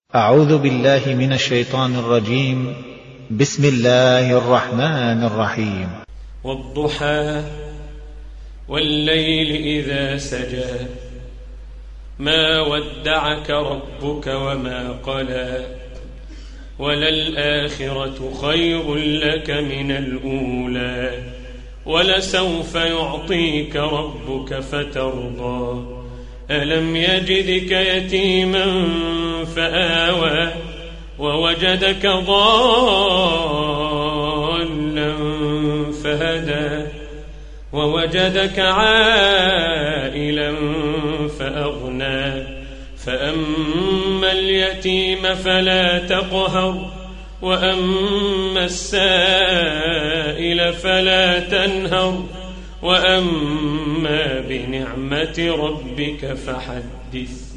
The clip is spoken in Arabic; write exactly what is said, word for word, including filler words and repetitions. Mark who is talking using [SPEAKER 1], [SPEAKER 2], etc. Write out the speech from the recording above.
[SPEAKER 1] أعوذ بالله من الشيطان الرجيم. بسم الله الرحمن الرحيم.
[SPEAKER 2] والضحى والليل إذا سجى ما ودعك ربك وما قلى وللآخرة خير لك من الأولى ولسوف يعطيك ربك فترضى ألم يجدك يتيما فآوى ووجدك ضالا فهدى ووجدك عائلا فأغنى فأما اليتيم فلا تقهر وأما السائل فلا تنهر وأما بنعمة ربك فحدث.